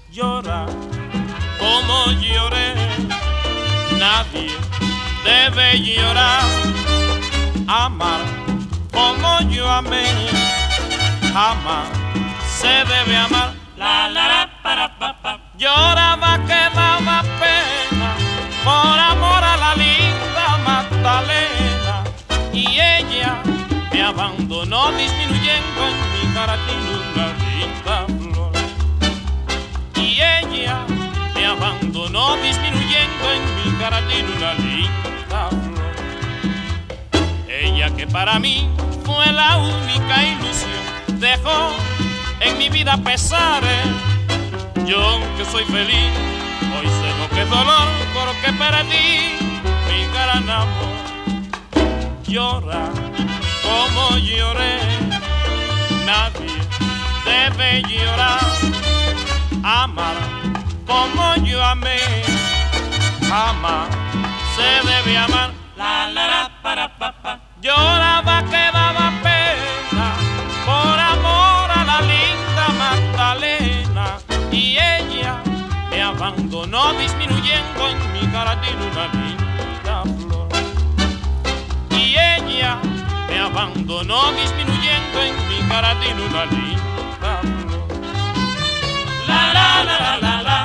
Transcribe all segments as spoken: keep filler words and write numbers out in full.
llora como lloré. Nadie debe llorar, amar como yo amé. Jamás se debe amar. La la la para pa pa. Lloraba que daba pena por amor a la linda Magdalena, y ella me abandonó disminuyendo en mi cara tiene una linda flor. Y ella me abandonó disminuyendo en mi cara tiene una linda flor. Ella que para mí fue la única ilusión, dejó en mi vida pesares. Yo que soy feliz, hoy sé lo que es dolor porque perdí mi gran amor. Llora como lloré, nadie debe llorar, amar como yo amé. Jamás se debe amar. La la la para pa pa. Lloraba que daba pena por amor a la linda Magdalena, y ella me abandonó disminuyendo en mi cara tiene una linda flor. Y ella me abandonó disminuyendo en mi cara tiene una linda flor. La la la la la la.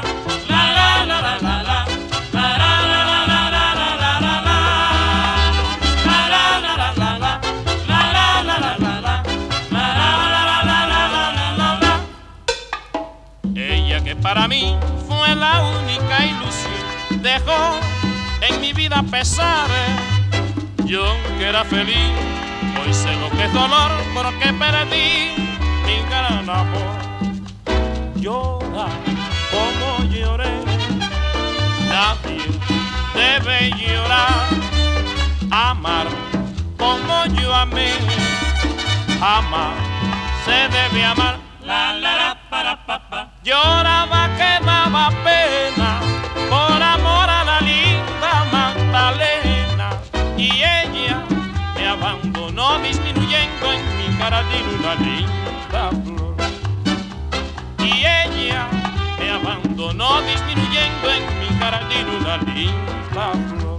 Que para mí fue la única ilusión, dejó en mi vida pesares. Yo que era feliz, hoy sé lo que es dolor porque perdí mi gran amor. Llora como lloré, nadie debe llorar, amar como yo amé. Jamás se debe amar. La la la para pa pa. Lloraba que daba pena por amor a la linda Magdalena, y ella me abandonó disminuyendo en mi cara tiene una linda flor. Y ella me abandonó disminuyendo en mi cara tiene una linda flor.